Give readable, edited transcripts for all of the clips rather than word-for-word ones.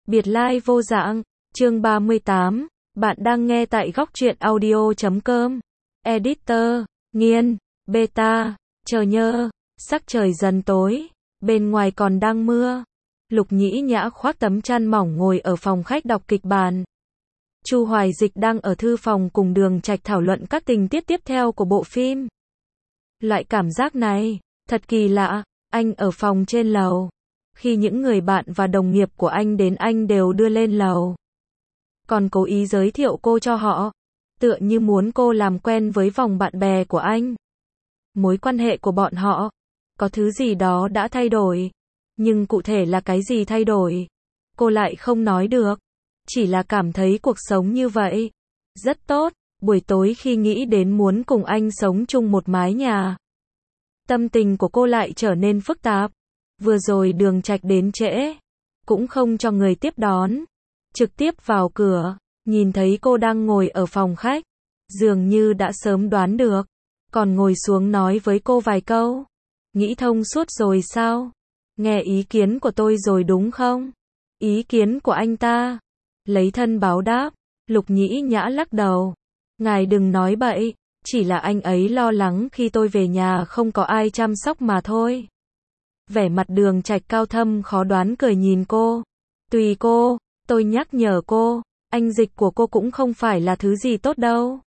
Biệt lai vô dạng, chương 38, bạn đang nghe tại góc truyện audio.com. Editor, Nghiên, Beta, chờ nhơ, sắc trời dần tối, bên ngoài còn đang mưa. Lục Nhĩ Nhã khoác tấm chăn mỏng ngồi ở phòng khách đọc kịch bản. Chu Hoài Dịch đang ở thư phòng cùng Đường Trạch thảo luận các tình tiết tiếp theo của bộ phim. Loại cảm giác này, thật kỳ lạ, anh ở phòng trên lầu. Khi những người bạn và đồng nghiệp của anh đến anh đều đưa lên lầu. Còn cố ý giới thiệu cô cho họ, tựa như muốn cô làm quen với vòng bạn bè của anh. Mối quan hệ của bọn họ, có thứ gì đó đã thay đổi. Nhưng cụ thể là cái gì thay đổi, cô lại không nói được. Chỉ là cảm thấy cuộc sống như vậy rất tốt. Buổi tối khi nghĩ đến muốn cùng anh sống chung một mái nhà, tâm tình của cô lại trở nên phức tạp. Vừa rồi Đường Trạch đến trễ, cũng không cho người tiếp đón, trực tiếp vào cửa, nhìn thấy cô đang ngồi ở phòng khách, dường như đã sớm đoán được, còn ngồi xuống nói với cô vài câu. Nghĩ thông suốt rồi sao? Nghe ý kiến của tôi rồi đúng không? Ý kiến của anh ta. Lấy thân báo đáp, Lục Nhĩ Nhã lắc đầu. Ngài đừng nói bậy, chỉ là anh ấy lo lắng khi tôi về nhà không có ai chăm sóc mà thôi. Vẻ mặt Đường Trạch cao thâm khó đoán cười nhìn cô. Tùy cô, tôi nhắc nhở cô, anh Dịch của cô cũng không phải là thứ gì tốt đâu.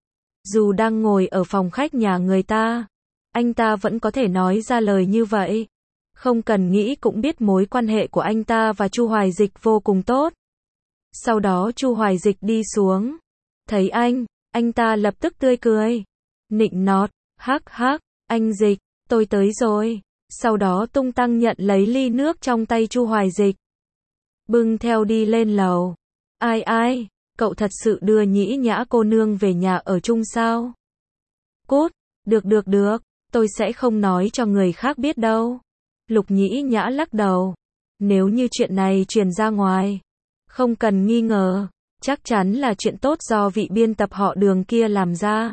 Dù đang ngồi ở phòng khách nhà người ta, anh ta vẫn có thể nói ra lời như vậy. Không cần nghĩ cũng biết mối quan hệ của anh ta và Chu Hoài Dịch vô cùng tốt. Sau đó Chu Hoài Dịch đi xuống, thấy anh ta lập tức tươi cười, nịnh nọt, hắc hắc, anh Dịch, tôi tới rồi. Sau đó tung tăng nhận lấy ly nước trong tay Chu Hoài Dịch, bưng theo đi lên lầu. Ai, cậu thật sự đưa Nhĩ Nhã cô nương về nhà ở chung sao? Cút, được, tôi sẽ không nói cho người khác biết đâu. Lục Nhĩ Nhã lắc đầu, nếu như chuyện này truyền ra ngoài, không cần nghi ngờ, chắc chắn là chuyện tốt do vị biên tập họ Đường kia làm ra.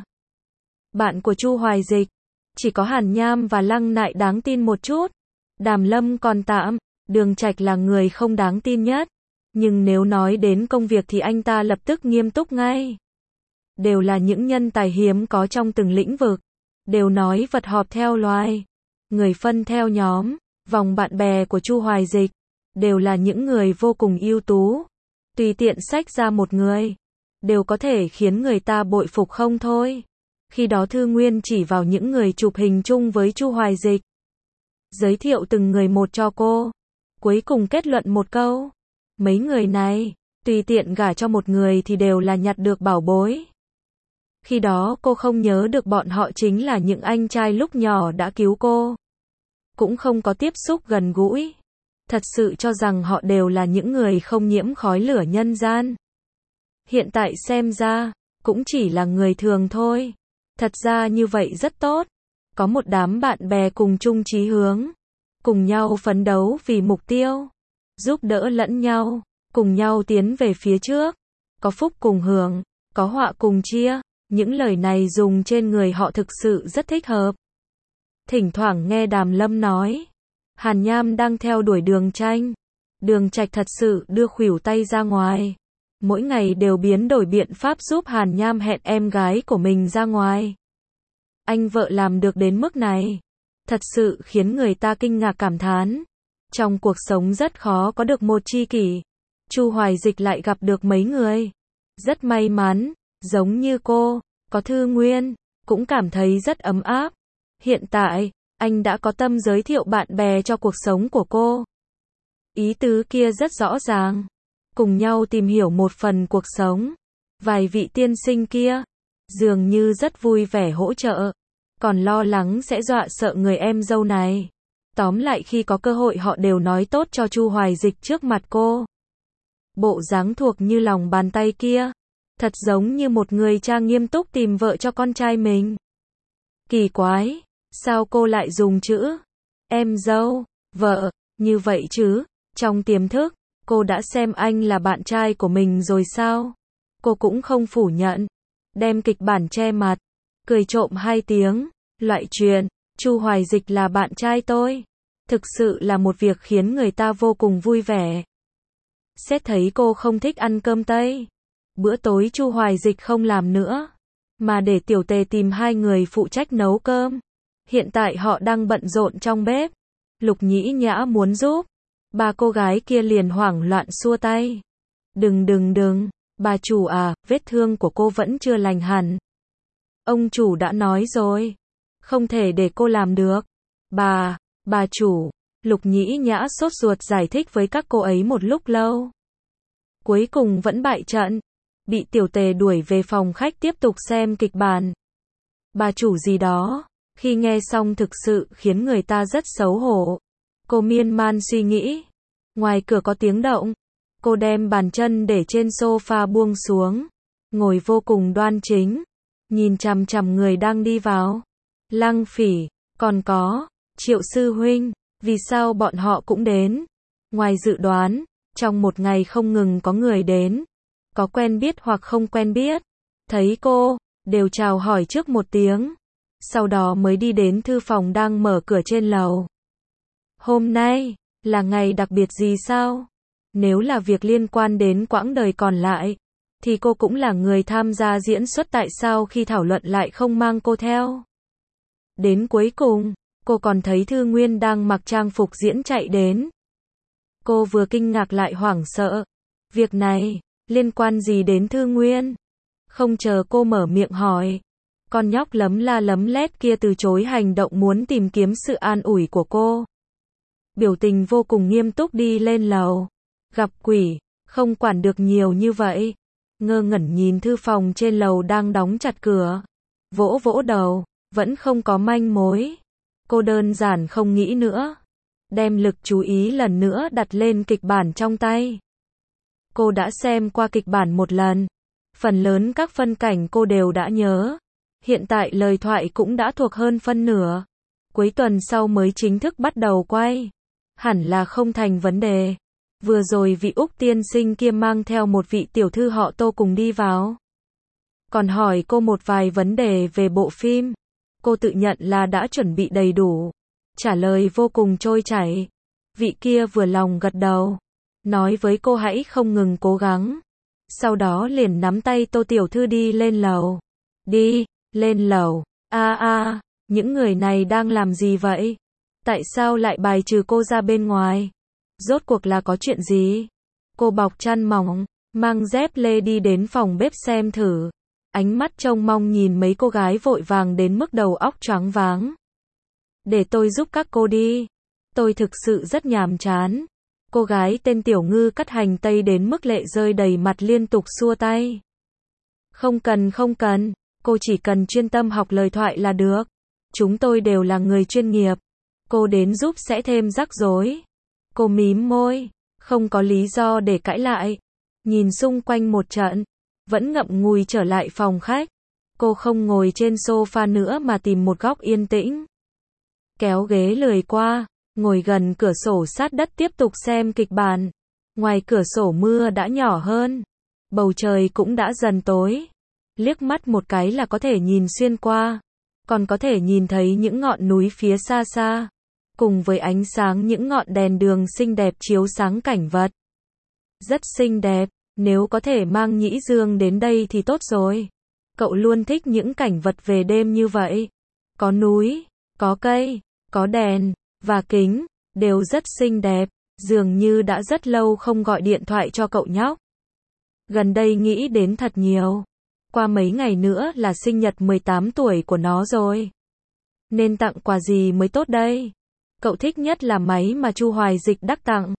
Bạn của Chu Hoài Dịch, chỉ có Hàn Nham và Lăng Nại đáng tin một chút. Đàm Lâm còn tạm, Đường Trạch là người không đáng tin nhất. Nhưng nếu nói đến công việc thì anh ta lập tức nghiêm túc ngay. Đều là những nhân tài hiếm có trong từng lĩnh vực. Đều nói vật họp theo loài, người phân theo nhóm. Vòng bạn bè của Chu Hoài Dịch đều là những người vô cùng ưu tú. Tùy tiện xách ra một người, đều có thể khiến người ta bội phục không thôi. Khi đó Thư Nguyên chỉ vào những người chụp hình chung với Chu Hoài Dịch, giới thiệu từng người một cho cô, cuối cùng kết luận một câu, mấy người này, tùy tiện gả cho một người thì đều là nhặt được bảo bối. Khi đó cô không nhớ được bọn họ chính là những anh trai lúc nhỏ đã cứu cô, cũng không có tiếp xúc gần gũi, thật sự cho rằng họ đều là những người không nhiễm khói lửa nhân gian. Hiện tại xem ra, cũng chỉ là người thường thôi. Thật ra như vậy rất tốt, có một đám bạn bè cùng chung chí hướng, cùng nhau phấn đấu vì mục tiêu, giúp đỡ lẫn nhau, cùng nhau tiến về phía trước, có phúc cùng hưởng, có họa cùng chia, những lời này dùng trên người họ thực sự rất thích hợp. Thỉnh thoảng nghe Đàm Lâm nói, Hàn Nham đang theo đuổi Đường Tranh, Đường Trạch thật sự đưa khuỷu tay ra ngoài. Mỗi ngày đều biến đổi biện pháp giúp Hàn Nham hẹn em gái của mình ra ngoài. Anh vợ làm được đến mức này, thật sự khiến người ta kinh ngạc cảm thán. Trong cuộc sống rất khó có được một tri kỷ. Chu Hoài Dịch lại gặp được mấy người. Rất may mắn, giống như cô, có Thư Nguyên, cũng cảm thấy rất ấm áp. Hiện tại, anh đã có tâm giới thiệu bạn bè cho cuộc sống của cô. Ý tứ kia rất rõ ràng. Cùng nhau tìm hiểu một phần cuộc sống. Vài vị tiên sinh kia, dường như rất vui vẻ hỗ trợ, còn lo lắng sẽ dọa sợ người em dâu này. Tóm lại khi có cơ hội họ đều nói tốt cho Chu Hoài Dịch trước mặt cô. Bộ dáng thuộc như lòng bàn tay kia, thật giống như một người cha nghiêm túc tìm vợ cho con trai mình. Kỳ quái, sao cô lại dùng chữ em dâu, vợ, như vậy chứ? Trong tiềm thức, cô đã xem anh là bạn trai của mình rồi sao? Cô cũng không phủ nhận, đem kịch bản che mặt, cười trộm hai tiếng, loại chuyện, Chu Hoài Dịch là bạn trai tôi, thực sự là một việc khiến người ta vô cùng vui vẻ. Xét thấy cô không thích ăn cơm Tây. Bữa tối Chu Hoài Dịch không làm nữa, mà để Tiểu Tề tìm 2 người phụ trách nấu cơm. Hiện tại họ đang bận rộn trong bếp. Lục Nhĩ Nhã muốn giúp. Ba cô gái kia liền hoảng loạn xua tay. Đừng, bà chủ à, vết thương của cô vẫn chưa lành hẳn. Ông chủ đã nói rồi, không thể để cô làm được. Bà chủ, Lục Nhĩ Nhã sốt ruột giải thích với các cô ấy một lúc lâu. Cuối cùng vẫn bại trận, bị Tiểu Tề đuổi về phòng khách tiếp tục xem kịch bản. Bà chủ gì đó, khi nghe xong thực sự khiến người ta rất xấu hổ. Cô miên man suy nghĩ. Ngoài cửa có tiếng động. Cô đem bàn chân để trên sofa buông xuống, ngồi vô cùng đoan chính, nhìn chằm chằm người đang đi vào. Lăng Phỉ, còn có Triệu sư huynh, vì sao bọn họ cũng đến? Ngoài dự đoán, trong một ngày không ngừng có người đến, có quen biết hoặc không quen biết, thấy cô, đều chào hỏi trước một tiếng, sau đó mới đi đến thư phòng đang mở cửa trên lầu. Hôm nay, là ngày đặc biệt gì sao? Nếu là việc liên quan đến quãng đời còn lại, thì cô cũng là người tham gia diễn xuất, tại sao khi thảo luận lại không mang cô theo? Đến cuối cùng, cô còn thấy Thư Nguyên đang mặc trang phục diễn chạy đến. Cô vừa kinh ngạc lại hoảng sợ. Việc này, liên quan gì đến Thư Nguyên? Không chờ cô mở miệng hỏi, con nhóc lấm la lấm lét kia từ chối hành động muốn tìm kiếm sự an ủi của cô. Biểu tình vô cùng nghiêm túc đi lên lầu. Gặp quỷ, không quản được nhiều như vậy. Ngơ ngẩn nhìn thư phòng trên lầu đang đóng chặt cửa. Vỗ vỗ đầu, vẫn không có manh mối. Cô đơn giản không nghĩ nữa. Đem lực chú ý lần nữa đặt lên kịch bản trong tay. Cô đã xem qua kịch bản một lần. Phần lớn các phân cảnh cô đều đã nhớ. Hiện tại lời thoại cũng đã thuộc hơn phân nửa. Cuối tuần sau mới chính thức bắt đầu quay. Hẳn là không thành vấn đề. Vừa rồi vị Úc tiên sinh kia mang theo một vị tiểu thư họ Tô cùng đi vào. Còn hỏi cô một vài vấn đề về bộ phim. Cô tự nhận là đã chuẩn bị đầy đủ. Trả lời vô cùng trôi chảy. Vị kia vừa lòng gật đầu. Nói với cô hãy không ngừng cố gắng. Sau đó liền nắm tay Tô tiểu thư đi lên lầu. Đi, lên lầu. Những người này đang làm gì vậy? Tại sao lại bài trừ cô ra bên ngoài? Rốt cuộc là có chuyện gì? Cô bọc chăn mỏng, mang dép lê đi đến phòng bếp xem thử. Ánh mắt trông mong nhìn mấy cô gái vội vàng đến mức đầu óc choáng váng. Để tôi giúp các cô đi. Tôi thực sự rất nhàm chán. Cô gái tên Tiểu Ngư cắt hành tây đến mức lệ rơi đầy mặt liên tục xua tay. Không cần, cô chỉ cần chuyên tâm học lời thoại là được. Chúng tôi đều là người chuyên nghiệp. Cô đến giúp sẽ thêm rắc rối. Cô mím môi, không có lý do để cãi lại. Nhìn xung quanh một trận, vẫn ngậm ngùi trở lại phòng khách. Cô không ngồi trên sofa nữa mà tìm một góc yên tĩnh. Kéo ghế lười qua, ngồi gần cửa sổ sát đất tiếp tục xem kịch bản. Ngoài cửa sổ mưa đã nhỏ hơn, bầu trời cũng đã dần tối. Liếc mắt một cái là có thể nhìn xuyên qua, còn có thể nhìn thấy những ngọn núi phía xa xa, cùng với ánh sáng những ngọn đèn đường xinh đẹp chiếu sáng cảnh vật. Rất xinh đẹp, nếu có thể mang Nhĩ Dương đến đây thì tốt rồi. Cậu luôn thích những cảnh vật về đêm như vậy. Có núi, có cây, có đèn, và kính, đều rất xinh đẹp. Dường như đã rất lâu không gọi điện thoại cho cậu nhóc. Gần đây nghĩ đến thật nhiều. Qua mấy ngày nữa là sinh nhật 18 tuổi của nó rồi. Nên tặng quà gì mới tốt đây? Cậu thích nhất là máy mà Chu Hoài Dịch đắc tặng.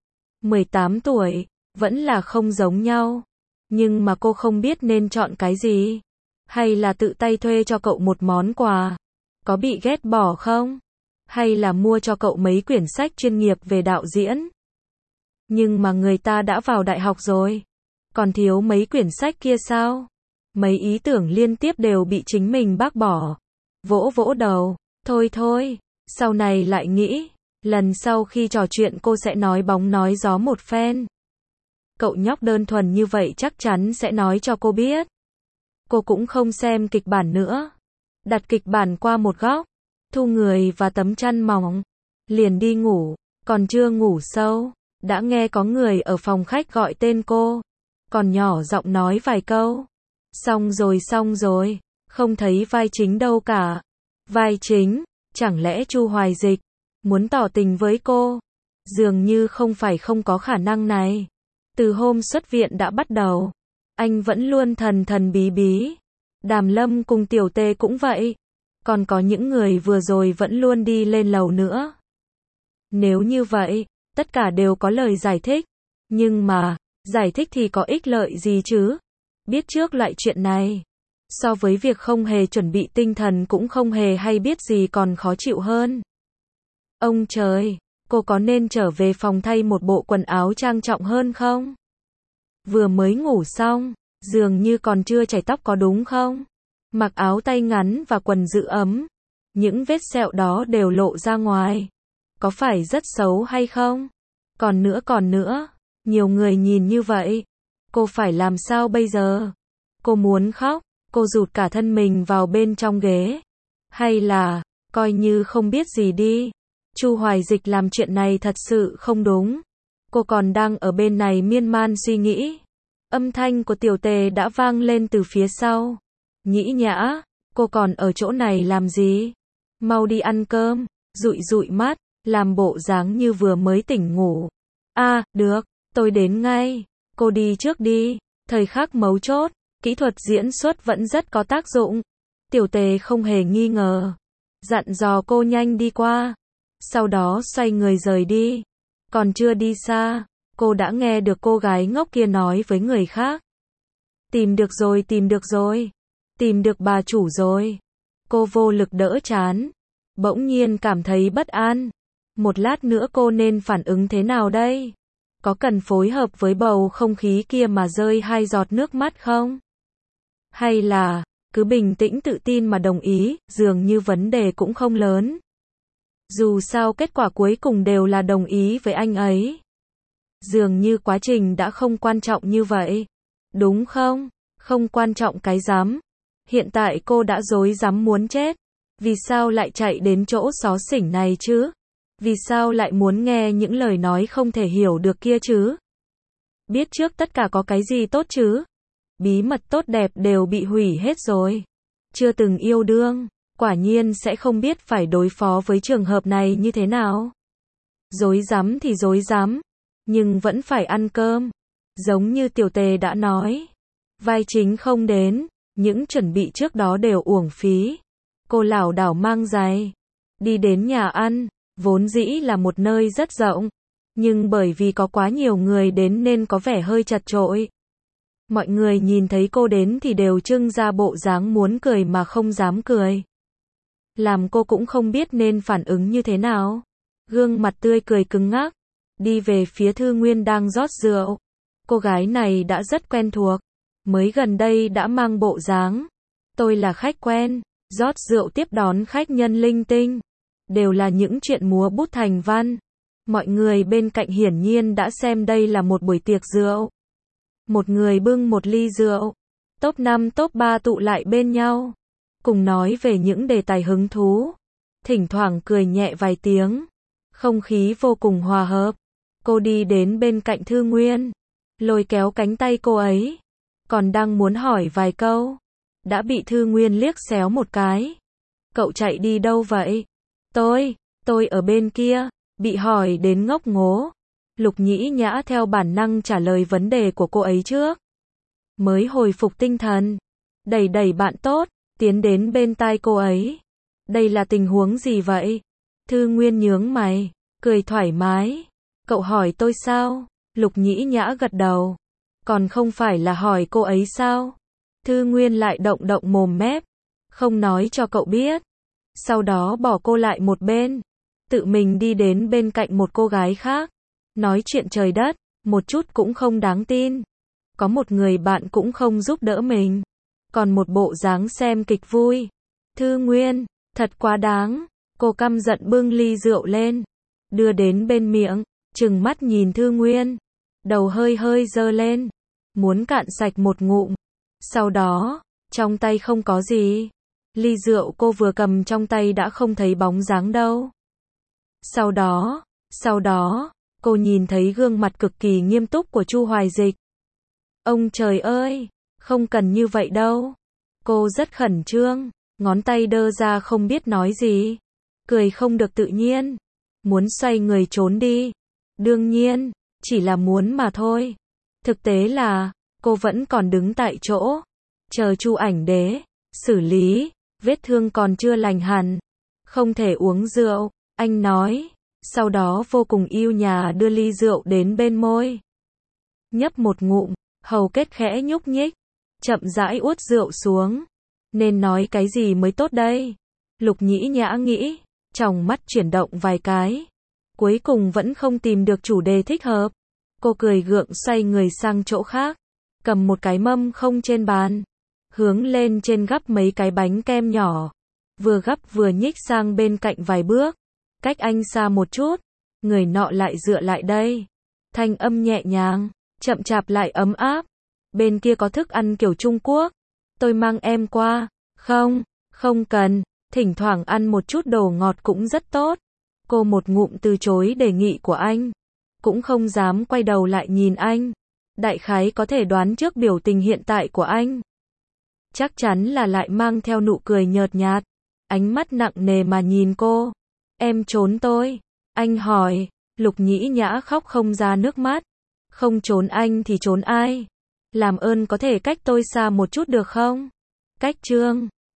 18 tuổi, vẫn là không giống nhau. Nhưng mà cô không biết nên chọn cái gì. Hay là tự tay thuê cho cậu một món quà. Có bị ghét bỏ không? Hay là mua cho cậu mấy quyển sách chuyên nghiệp về đạo diễn? Nhưng mà người ta đã vào đại học rồi. Còn thiếu mấy quyển sách kia sao? Mấy ý tưởng liên tiếp đều bị chính mình bác bỏ. Vỗ vỗ đầu. Thôi, sau này lại nghĩ. Lần sau khi trò chuyện cô sẽ nói bóng nói gió một phen. Cậu nhóc đơn thuần như vậy chắc chắn sẽ nói cho cô biết. Cô cũng không xem kịch bản nữa. Đặt kịch bản qua một góc. Thu người và tấm chăn mỏng. Liền đi ngủ. Còn chưa ngủ sâu. đã nghe có người ở phòng khách gọi tên cô, còn nhỏ giọng nói vài câu. Xong rồi, không thấy vai chính đâu cả. Vai chính, chẳng lẽ Chu Hoài Dịch muốn tỏ tình với cô? Dường như không phải không có khả năng này. Từ hôm xuất viện đã bắt đầu, anh vẫn luôn thần thần bí bí. Đàm Lâm cùng Tiểu Tê cũng vậy. Còn có những người vừa rồi vẫn luôn đi lên lầu nữa. Nếu như vậy, tất cả đều có lời giải thích. Nhưng mà, giải thích thì có ích lợi gì chứ? Biết trước loại chuyện này, so với việc không hề chuẩn bị tinh thần cũng không hề hay biết gì còn khó chịu hơn. Ông trời, cô có nên trở về phòng thay một bộ quần áo trang trọng hơn không? Vừa mới ngủ xong, dường như còn chưa chải tóc có đúng không? Mặc áo tay ngắn và quần giữ ấm, những vết sẹo đó đều lộ ra ngoài. Có phải rất xấu hay không? Còn nữa, nhiều người nhìn như vậy, cô phải làm sao bây giờ? Cô muốn khóc, cô rụt cả thân mình vào bên trong ghế. Hay là, coi như không biết gì đi. Chu Hoài Dịch làm chuyện này thật sự không đúng. Cô còn đang ở bên này miên man suy nghĩ. Âm thanh của Tiểu Tề đã vang lên từ phía sau. Nhĩ Nhã, cô còn ở chỗ này làm gì? Mau đi ăn cơm. Dụi mắt, làm bộ dáng như vừa mới tỉnh ngủ. Được, tôi đến ngay. Cô đi trước đi. Thời khắc mấu chốt, kỹ thuật diễn xuất vẫn rất có tác dụng. Tiểu Tề không hề nghi ngờ. Dặn dò cô nhanh đi qua. Sau đó xoay người rời đi. Còn chưa đi xa, cô đã nghe được cô gái ngốc kia nói với người khác. Tìm được rồi. Tìm được bà chủ rồi. Cô vô lực đỡ chán. Bỗng nhiên cảm thấy bất an. Một lát nữa cô nên phản ứng thế nào đây? Có cần phối hợp với bầu không khí kia mà rơi 2 giọt nước mắt không? Hay là, cứ bình tĩnh tự tin mà đồng ý, dường như vấn đề cũng không lớn. Dù sao kết quả cuối cùng đều là đồng ý với anh ấy. Dường như quá trình đã không quan trọng như vậy. Đúng không? Không quan trọng cái rắm. Hiện tại cô đã rối rắm muốn chết. Vì sao lại chạy đến chỗ xó xỉnh này chứ? Vì sao lại muốn nghe những lời nói không thể hiểu được kia chứ? Biết trước tất cả có cái gì tốt chứ? Bí mật tốt đẹp đều bị hủy hết rồi. Chưa từng yêu đương, quả nhiên sẽ không biết phải đối phó với trường hợp này như thế nào. Rối rắm thì rối rắm, nhưng vẫn phải ăn cơm. Giống như Tiểu Tề đã nói, vai chính không đến, những chuẩn bị trước đó đều uổng phí. Cô lảo đảo mang giày, đi đến nhà ăn, vốn dĩ là một nơi rất rộng, nhưng bởi vì có quá nhiều người đến nên có vẻ hơi chật chội. Mọi người nhìn thấy cô đến thì đều trưng ra bộ dáng muốn cười mà không dám cười. Làm cô cũng không biết nên phản ứng như thế nào. Gương mặt tươi cười cứng ngắc, đi về phía Thư Nguyên đang rót rượu. Cô gái này đã rất quen thuộc, mới gần đây đã mang bộ dáng. Tôi là khách quen, rót rượu tiếp đón khách nhân linh tinh. Đều là những chuyện múa bút thành văn. Mọi người bên cạnh hiển nhiên đã xem đây là một buổi tiệc rượu. Một người bưng một ly rượu. Top 5 top 3 tụ lại bên nhau. Cùng nói về những đề tài hứng thú. Thỉnh thoảng cười nhẹ vài tiếng. Không khí vô cùng hòa hợp. Cô đi đến bên cạnh Thư Nguyên. Lôi kéo cánh tay cô ấy. Còn đang muốn hỏi vài câu. Đã bị Thư Nguyên liếc xéo một cái. Cậu chạy đi đâu vậy? Tôi ở bên kia. Bị hỏi đến ngốc ngố. Lục Nhĩ Nhã theo bản năng trả lời vấn đề của cô ấy trước. Mới hồi phục tinh thần. Đẩy bạn tốt, tiến đến bên tai cô ấy. Đây là tình huống gì vậy? Thư Nguyên nhướng mày, cười thoải mái. Cậu hỏi tôi sao? Lục Nhĩ Nhã gật đầu. Còn không phải là hỏi cô ấy sao? Thư Nguyên lại động mồm mép. Không nói cho cậu biết. Sau đó bỏ cô lại một bên. Tự mình đi đến bên cạnh một cô gái khác. Nói chuyện trời đất, một chút cũng không đáng tin. Có một người bạn cũng không giúp đỡ mình. Còn một bộ dáng xem kịch vui. Thư Nguyên, thật quá đáng. Cô căm giận bưng ly rượu lên. Đưa đến bên miệng, trừng mắt nhìn Thư Nguyên. Đầu hơi dơ lên. Muốn cạn sạch một ngụm. Sau đó, trong tay không có gì. Ly rượu cô vừa cầm trong tay đã không thấy bóng dáng đâu. Sau đó, Cô nhìn thấy gương mặt cực kỳ nghiêm túc của Chu Hoài Dịch. Ông trời ơi, không cần như vậy đâu. Cô rất khẩn trương, ngón tay đơ ra không biết nói gì. Cười không được tự nhiên, muốn xoay người trốn đi. Đương nhiên, chỉ là muốn mà thôi. Thực tế là, cô vẫn còn đứng tại chỗ, chờ Chu Ảnh Đế xử lý, vết thương còn chưa lành hẳn. Không thể uống rượu, anh nói, sau đó vô cùng yêu nhã đưa ly rượu đến bên môi. Nhấp một ngụm, hầu kết khẽ nhúc nhích, chậm rãi uốt rượu xuống. Nên nói cái gì mới tốt đây? Lục Nhĩ Nhã nghĩ, tròng mắt chuyển động vài cái. Cuối cùng vẫn không tìm được chủ đề thích hợp. Cô cười gượng xoay người sang chỗ khác, cầm một cái mâm không trên bàn, hướng lên trên gắp mấy cái bánh kem nhỏ. Vừa gắp vừa nhích sang bên cạnh vài bước, cách anh xa một chút, người nọ lại dựa lại đây. Thanh âm nhẹ nhàng, chậm chạp lại ấm áp. Bên kia có thức ăn kiểu Trung Quốc, tôi mang em qua. Không, không cần, thỉnh thoảng ăn một chút đồ ngọt cũng rất tốt. Cô một ngụm từ chối đề nghị của anh, cũng không dám quay đầu lại nhìn anh. Đại khái có thể đoán trước biểu tình hiện tại của anh. Chắc chắn là lại mang theo nụ cười nhợt nhạt, ánh mắt nặng nề mà nhìn cô. Em trốn tôi? Anh hỏi. Lục Nhĩ Nhã khóc không ra nước mắt. Không trốn anh thì trốn ai? Làm ơn có thể cách tôi xa một chút được không? Cách Trương